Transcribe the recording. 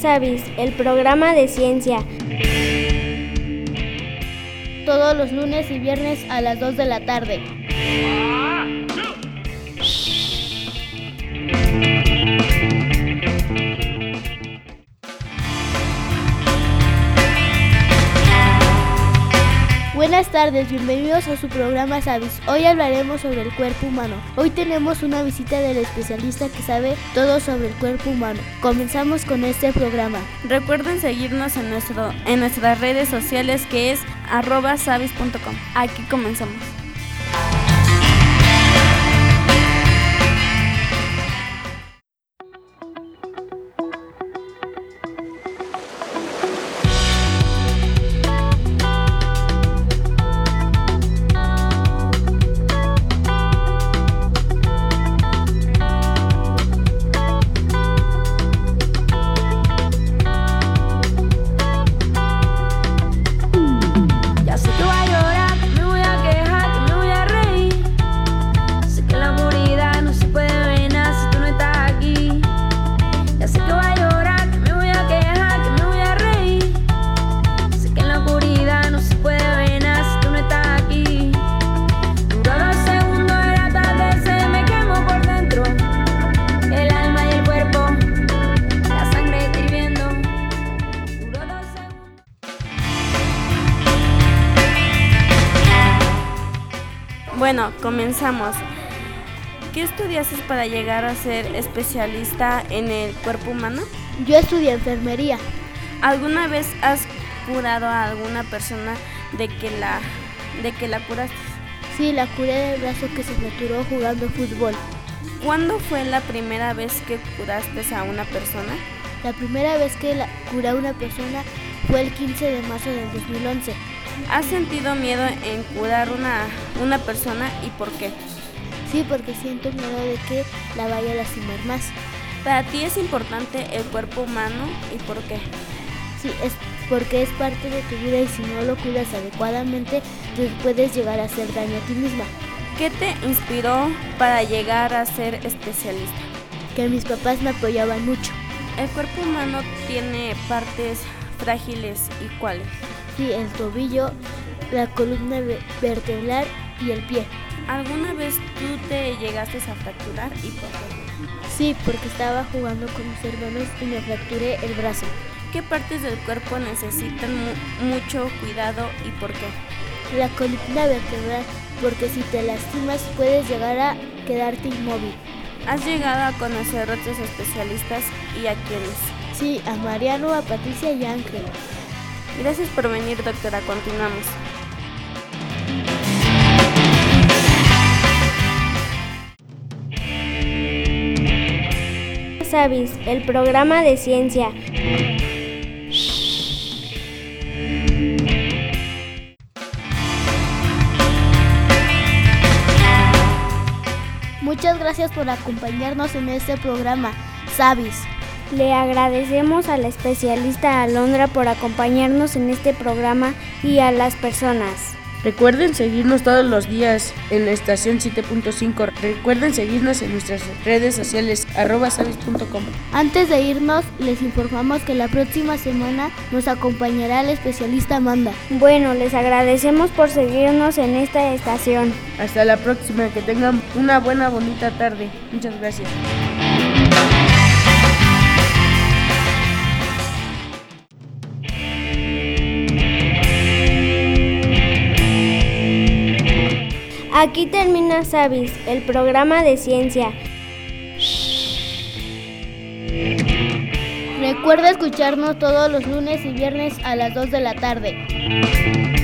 Sabis, el programa de ciencia. Todos los lunes y viernes a las 2 de la tarde. Buenas tardes, bienvenidos a su programa Sabis. Hoy hablaremos sobre el cuerpo humano. Hoy tenemos una visita del especialista que sabe todo sobre el cuerpo humano. Comenzamos con este programa. Recuerden seguirnos en nuestras redes sociales, que es @sabis.com. Aquí comenzamos. Bueno, comenzamos. ¿Qué estudiaste para llegar a ser especialista en el cuerpo humano? Yo estudié enfermería. ¿Alguna vez has curado a alguna persona de que la curaste? Sí, la curé del brazo que se fracturó jugando fútbol. ¿Cuándo fue la primera vez que curaste a una persona? La primera vez que curé a una persona fue el 15 de marzo del 2011. ¿Has sentido miedo en curar una persona y por qué? Sí, porque siento miedo de que la vaya a lastimar más. ¿Para ti es importante el cuerpo humano y por qué? Sí, es porque es parte de tu vida y si no lo cuidas adecuadamente, te puedes llegar a hacer daño a ti misma. ¿Qué te inspiró para llegar a ser especialista? Que mis papás me apoyaban mucho. ¿El cuerpo humano tiene partes frágiles y cuáles? Sí, el tobillo, la columna vertebral y el pie. ¿Alguna vez tú te llegaste a fracturar y por qué? Sí, porque estaba jugando con mis hermanos y me fracturé el brazo. ¿Qué partes del cuerpo necesitan mucho cuidado y por qué? La columna vertebral, porque si te lastimas puedes llegar a quedarte inmóvil. ¿Has llegado a conocer otros especialistas y a quiénes? Sí, a Mariano, a Patricia y a Ángel. Gracias por venir, doctora. Continuamos. Sabis, el programa de ciencia. Muchas gracias por acompañarnos en este programa, Sabis. Le agradecemos a la especialista Alondra por acompañarnos en este programa y a las personas. Recuerden seguirnos todos los días en la estación 7.5. Recuerden seguirnos en nuestras redes sociales @sabis.com. Antes de irnos, les informamos que la próxima semana nos acompañará la especialista Amanda. Bueno, les agradecemos por seguirnos en esta estación. Hasta la próxima, que tengan una bonita tarde. Muchas gracias. Aquí termina Sabis, el programa de ciencia. Recuerda escucharnos todos los lunes y viernes a las 2 de la tarde.